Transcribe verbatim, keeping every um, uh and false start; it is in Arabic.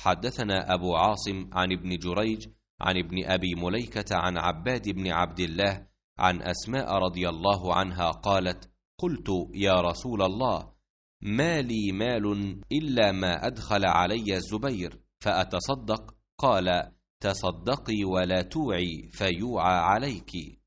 حدثنا أبو عاصم عن ابن جريج عن ابن أبي مليكة عن عباد بن عبد الله عن أسماء رضي الله عنها قالت: قلت يا رسول الله، ما لي مال إلا ما أدخل علي الزبير فأتصدق؟ قال: تصدقي ولا توعي فيوعى عليك.